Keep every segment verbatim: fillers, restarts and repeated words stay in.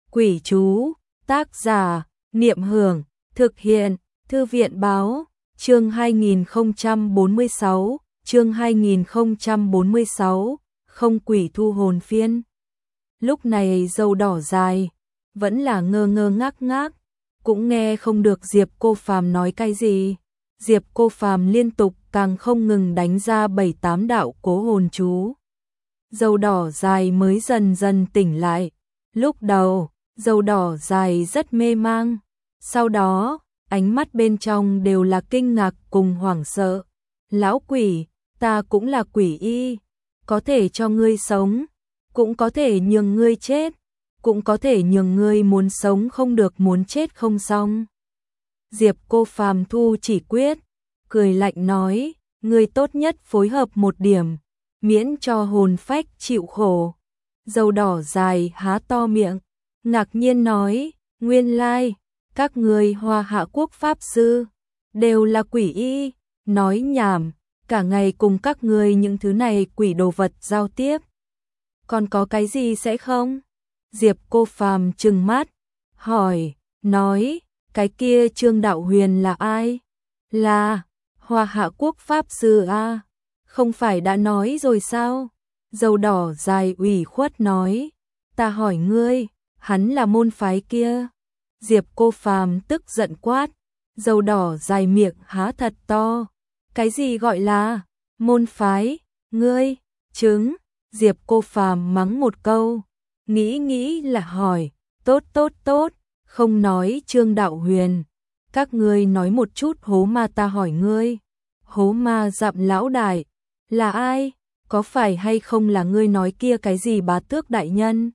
Quỷ chú, tác giả, Niệm Hưởng, thực hiện, Thư viện báo, chương hai nghìn không trăm bốn mươi sáu, chương hai nghìn không trăm bốn mươi sáu, không quỷ thu hồn phiên. Lúc này dâu đỏ dài, vẫn là ngơ ngơ ngác ngác, cũng nghe không được Diệp Cô Phàm nói cái gì. Diệp Cô Phàm liên tục càng không ngừng đánh ra bảy tám đạo cố hồn chú. Dâu đỏ dài mới dần dần tỉnh lại. Lúc đầu, dâu đỏ dài rất mê mang. Sau đó, ánh mắt bên trong đều là kinh ngạc cùng hoảng sợ. Lão quỷ, ta cũng là quỷ y, có thể cho ngươi sống, cũng có thể nhường ngươi chết, cũng có thể nhường ngươi muốn sống không được muốn chết không xong. Diệp Cô Phàm thu chỉ quyết, cười lạnh nói, ngươi tốt nhất phối hợp một điểm, miễn cho hồn phách chịu khổ. Dâu đỏ dài há to miệng, ngạc nhiên nói, nguyên lai, các ngươi Hoa Hạ quốc pháp sư, đều là quỷ y, nói nhảm, cả ngày cùng các ngươi những thứ này quỷ đồ vật giao tiếp. Còn có cái gì sẽ không? Diệp Cô Phàm trừng mắt, hỏi, nói, cái kia Trương Đạo Huyền là ai? Là Hoa Hạ quốc pháp sư a, không phải đã nói rồi sao? Dâu đỏ dài ủy khuất nói, ta hỏi ngươi, hắn là môn phái kia. Diệp Cô Phàm tức giận quát, dâu đỏ dài miệng há thật to, cái gì gọi là môn phái, ngươi, trứng. Diệp Cô Phàm mắng một câu, nghĩ nghĩ là hỏi, tốt tốt tốt, không nói Trương Đạo Huyền, các ngươi nói một chút hố ma ta hỏi ngươi, hố ma Dạm lão đại, là ai? Có phải hay không là ngươi nói kia cái gì Bá Tước đại nhân?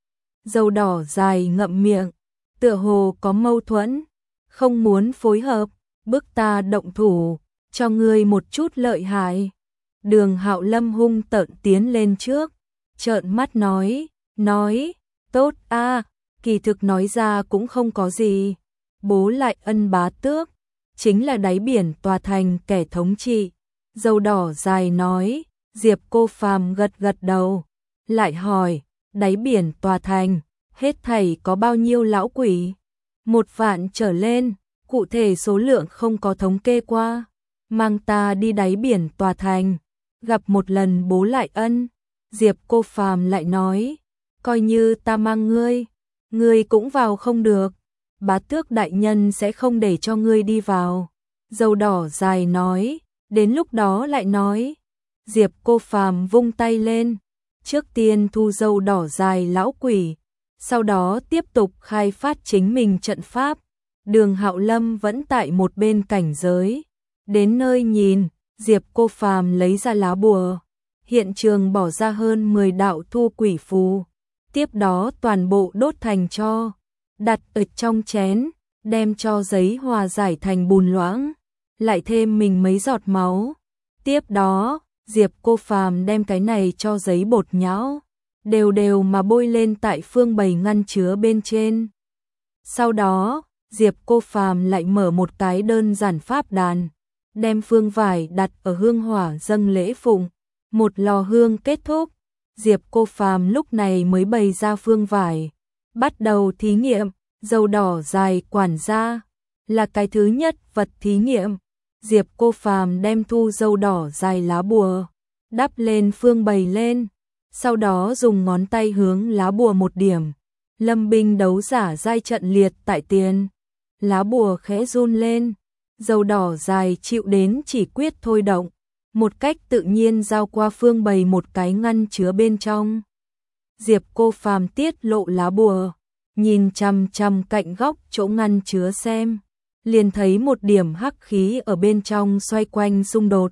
Dâu đỏ dài ngậm miệng, tựa hồ có mâu thuẫn, không muốn phối hợp, bức ta động thủ, cho ngươi một chút lợi hại. Đường Hạo Lâm hung tợn tiến lên trước, trợn mắt nói, nói, tốt a, kỳ thực nói ra cũng không có gì. Bố Lại Ân Bá Tước, chính là đáy biển tòa thành kẻ thống trị. Dâu đỏ dài nói, Diệp Cô Phàm gật gật đầu, lại hỏi, đáy biển tòa thành, hết thảy có bao nhiêu lão quỷ? Một vạn trở lên, cụ thể số lượng không có thống kê qua. Mang ta đi đáy biển tòa thành, gặp một lần Bố Lại Ân. Diệp Cô Phàm lại nói, coi như ta mang ngươi, ngươi cũng vào không được, Bá Tước đại nhân sẽ không để cho ngươi đi vào. Dâu đỏ dài nói, đến lúc đó lại nói. Diệp Cô Phàm vung tay lên, trước tiên thu dâu đỏ dài lão quỷ, sau đó tiếp tục khai phát chính mình trận pháp. Đường Hạo Lâm vẫn tại một bên cảnh giới, đến nơi nhìn, Diệp Cô Phàm lấy ra lá bùa, hiện trường bỏ ra hơn mười đạo thu quỷ phù, tiếp đó toàn bộ đốt thành tro, đặt ở trong chén, đem cho giấy hòa giải thành bùn loãng, lại thêm mình mấy giọt máu. Tiếp đó, Diệp Cô Phàm đem cái này cho giấy bột nhão, đều đều mà bôi lên tại phương bày ngăn chứa bên trên. Sau đó, Diệp Cô Phàm lại mở một cái đơn giản pháp đàn, đem phương vải đặt ở hương hỏa dâng lễ phụng. Một lò hương kết thúc, Diệp Cô Phàm lúc này mới bày ra phương vải, bắt đầu thí nghiệm. Dâu đỏ dài quản gia là cái thứ nhất vật thí nghiệm. Diệp Cô Phàm đem thu dâu đỏ dài lá bùa đắp lên phương bày lên, sau đó dùng ngón tay hướng lá bùa một điểm, lâm binh đấu giả giai trận liệt tại tiền. Lá bùa khẽ run lên, dâu đỏ dài chịu đến chỉ quyết thôi động, một cách tự nhiên giao qua phương bày một cái ngăn chứa bên trong. Diệp Cô Phàm tiết lộ lá bùa, nhìn chằm chằm cạnh góc chỗ ngăn chứa xem, liền thấy một điểm hắc khí ở bên trong xoay quanh xung đột,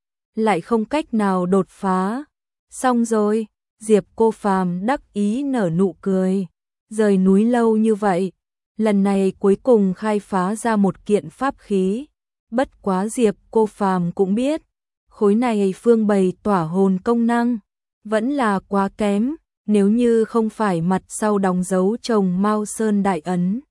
lại không cách nào đột phá. Xong rồi, Diệp Cô Phàm đắc ý nở nụ cười, rời núi lâu như vậy, lần này cuối cùng khai phá ra một kiện pháp khí. Bất quá Diệp Cô Phàm cũng biết, khối này phương bày tỏa hồn công năng vẫn là quá kém, nếu như không phải mặt sau đóng dấu chồng Mao Sơn đại ấn,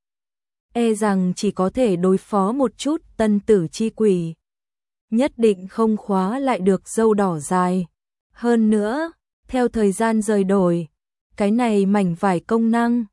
e rằng chỉ có thể đối phó một chút tân tử chi quỷ, nhất định không khóa lại được dâu đỏ dài. Hơn nữa, theo thời gian rời đổi, cái này mảnh vải công năng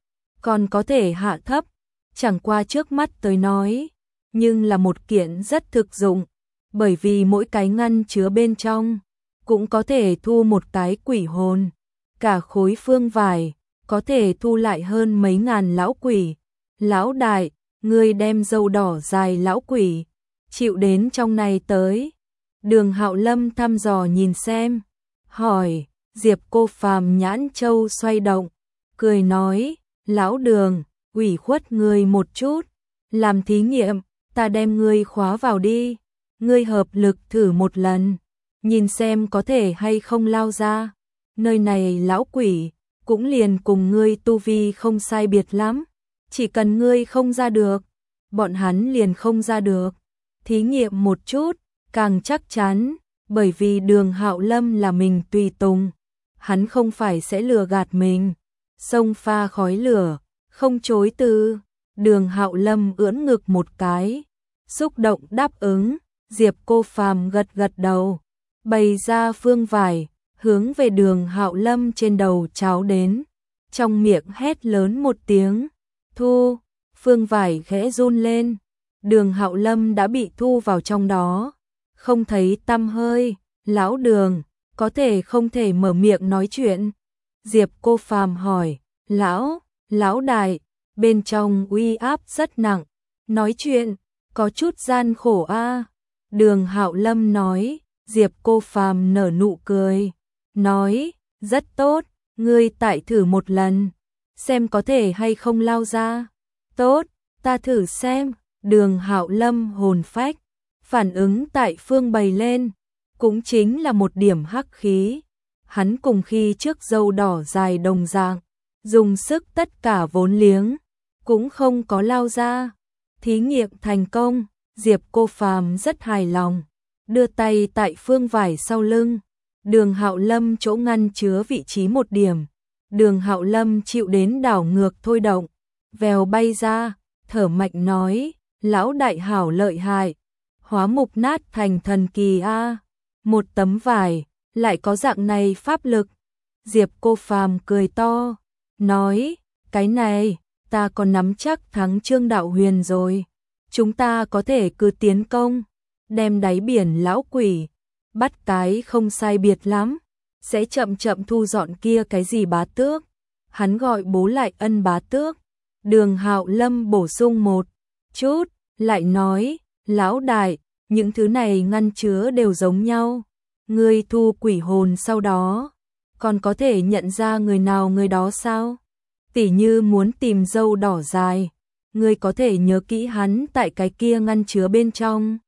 còn có thể hạ thấp, chẳng qua trước mắt tới nói, nhưng là một kiện rất thực dụng, bởi vì mỗi cái ngăn chứa bên trong cũng có thể thu một cái quỷ hồn, cả khối phương vải có thể thu lại hơn mấy ngàn lão quỷ. Lão đại, ngươi đem dâu đỏ dài lão quỷ chịu đến trong này tới. Đường Hạo Lâm thăm dò nhìn xem, hỏi. Diệp Cô Phàm nhãn châu xoay động, cười nói, lão Đường, ủy khuất ngươi một chút, làm thí nghiệm, ta đem ngươi khóa vào đi, ngươi hợp lực thử một lần, nhìn xem có thể hay không lao ra. Nơi này lão quỷ cũng liền cùng ngươi tu vi không sai biệt lắm, chỉ cần ngươi không ra được, bọn hắn liền không ra được. Thí nghiệm một chút, càng chắc chắn, bởi vì Đường Hạo Lâm là mình tùy tùng, hắn không phải sẽ lừa gạt mình. Sông pha khói lửa, không chối từ. Đường Hạo Lâm ưỡn ngực một cái, xúc động đáp ứng. Diệp Cô Phàm gật gật đầu, bày ra phương vải, hướng về Đường Hạo Lâm trên đầu cháo đến, trong miệng hét lớn một tiếng, thu. Phương vải khẽ run lên, Đường Hạo Lâm đã bị thu vào trong đó, không thấy tăm hơi. Lão Đường, có thể không thể mở miệng nói chuyện? Diệp Cô Phàm hỏi. Lão, lão đại, bên trong uy áp rất nặng, nói chuyện có chút gian khổ a. Đường Hạo Lâm nói. Diệp Cô Phàm nở nụ cười, nói, rất tốt, ngươi tại thử một lần, xem có thể hay không lao ra. Tốt, ta thử xem. Đường Hạo Lâm hồn phách, phản ứng tại phương bày lên, cũng chính là một điểm hắc khí. Hắn cùng khi trước dâu đỏ dài đồng dạng, dùng sức tất cả vốn liếng, cũng không có lao ra. Thí nghiệm thành công, Diệp Cô Phàm rất hài lòng, đưa tay tại phương vải sau lưng, Đường Hạo Lâm chỗ ngăn chứa vị trí một điểm. Đường Hạo Lâm chịu đến đảo ngược thôi động, vèo bay ra, thở mạnh nói, lão đại hảo lợi hại, hóa mục nát thành thần kỳ a. Một tấm vải, lại có dạng này pháp lực. Diệp Cô Phàm cười to, nói, cái này, ta còn nắm chắc thắng Trương Đạo Huyền rồi. Chúng ta có thể cứ tiến công, đem đáy biển lão quỷ, bắt cái không sai biệt lắm, sẽ chậm chậm thu dọn kia cái gì bá tước. Hắn gọi bố lại ân bá tước. Đường Hạo Lâm bổ sung một chút, lại nói, lão đại, những thứ này ngăn chứa đều giống nhau. Ngươi thu quỷ hồn sau đó, còn có thể nhận ra người nào người đó sao? Tỉ như muốn tìm dâu đỏ dài, ngươi có thể nhớ kỹ hắn tại cái kia ngăn chứa bên trong.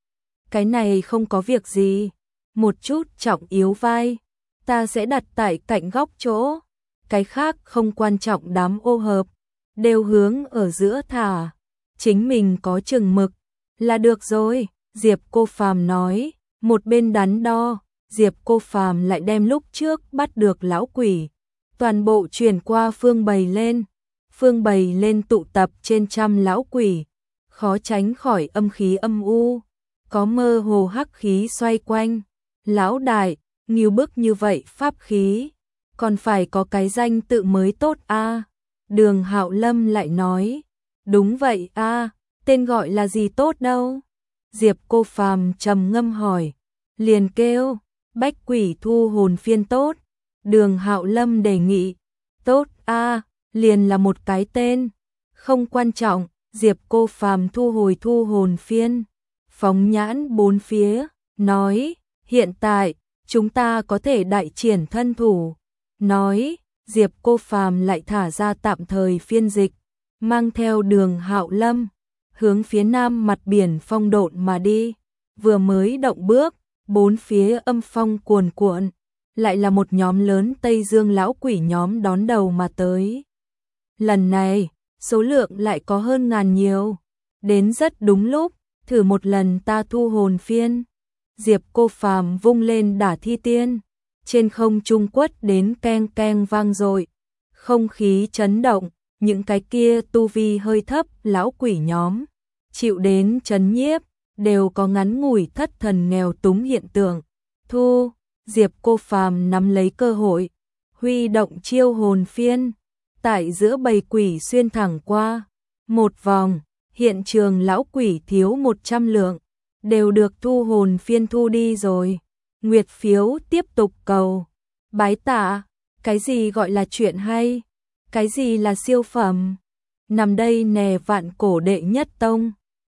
Cái này không có việc gì, một chút trọng yếu vai, ta sẽ đặt tại cạnh góc chỗ, cái khác không quan trọng. Đám ô hợp đều hướng ở giữa thả, chính mình có chừng mực là được rồi. Diệp Cô Phàm nói. Một bên đắn đo, Diệp Cô Phàm lại đem lúc trước bắt được lão quỷ toàn bộ chuyển qua phương bày lên. Phương bày lên tụ tập trên trăm lão quỷ, khó tránh khỏi âm khí âm u, có mơ hồ hắc khí xoay quanh. Lão đại, nghiêu bức như vậy pháp khí, còn phải có cái danh tự mới tốt a. Đường Hạo Lâm lại nói, đúng vậy a, tên gọi là gì tốt đâu? Diệp Cô Phàm trầm ngâm hỏi, liền kêu Bách Quỷ Thu Hồn Phiên tốt. Đường Hạo Lâm đề nghị, tốt a, liền là một cái tên, không quan trọng. Diệp Cô Phàm thu hồi Thu Hồn Phiên, phóng nhãn bốn phía, nói, hiện tại chúng ta có thể đại triển thân thủ. Nói, Diệp Cô Phàm lại thả ra tạm thời phiên dịch, mang theo Đường Hạo Lâm hướng phía nam mặt biển phong độn mà đi. Vừa mới động bước, bốn phía âm phong cuồn cuộn, lại là một nhóm lớn Tây Dương lão quỷ nhóm đón đầu mà tới. Lần này, số lượng lại có hơn ngàn nhiều, đến rất đúng lúc, thử một lần ta thu hồn phiên. Diệp Cô Phàm vung lên đả thi tiên, trên không trung quất đến keng keng vang dội, không khí chấn động. Những cái kia tu vi hơi thấp lão quỷ nhóm chịu đến chấn nhiếp, đều có ngắn ngủi thất thần nghèo túng hiện tượng. Thu, Diệp Cô Phàm nắm lấy cơ hội, huy động chiêu hồn phiên, tại giữa bầy quỷ xuyên thẳng qua một vòng, hiện trường lão quỷ thiếu một trăm lượng, đều được thu hồn phiên thu đi rồi. Nguyệt phiếu tiếp tục cầu. Bái tạ, cái gì gọi là chuyện hay? Cái gì là siêu phẩm? Nằm đây nè vạn cổ đệ nhất tông.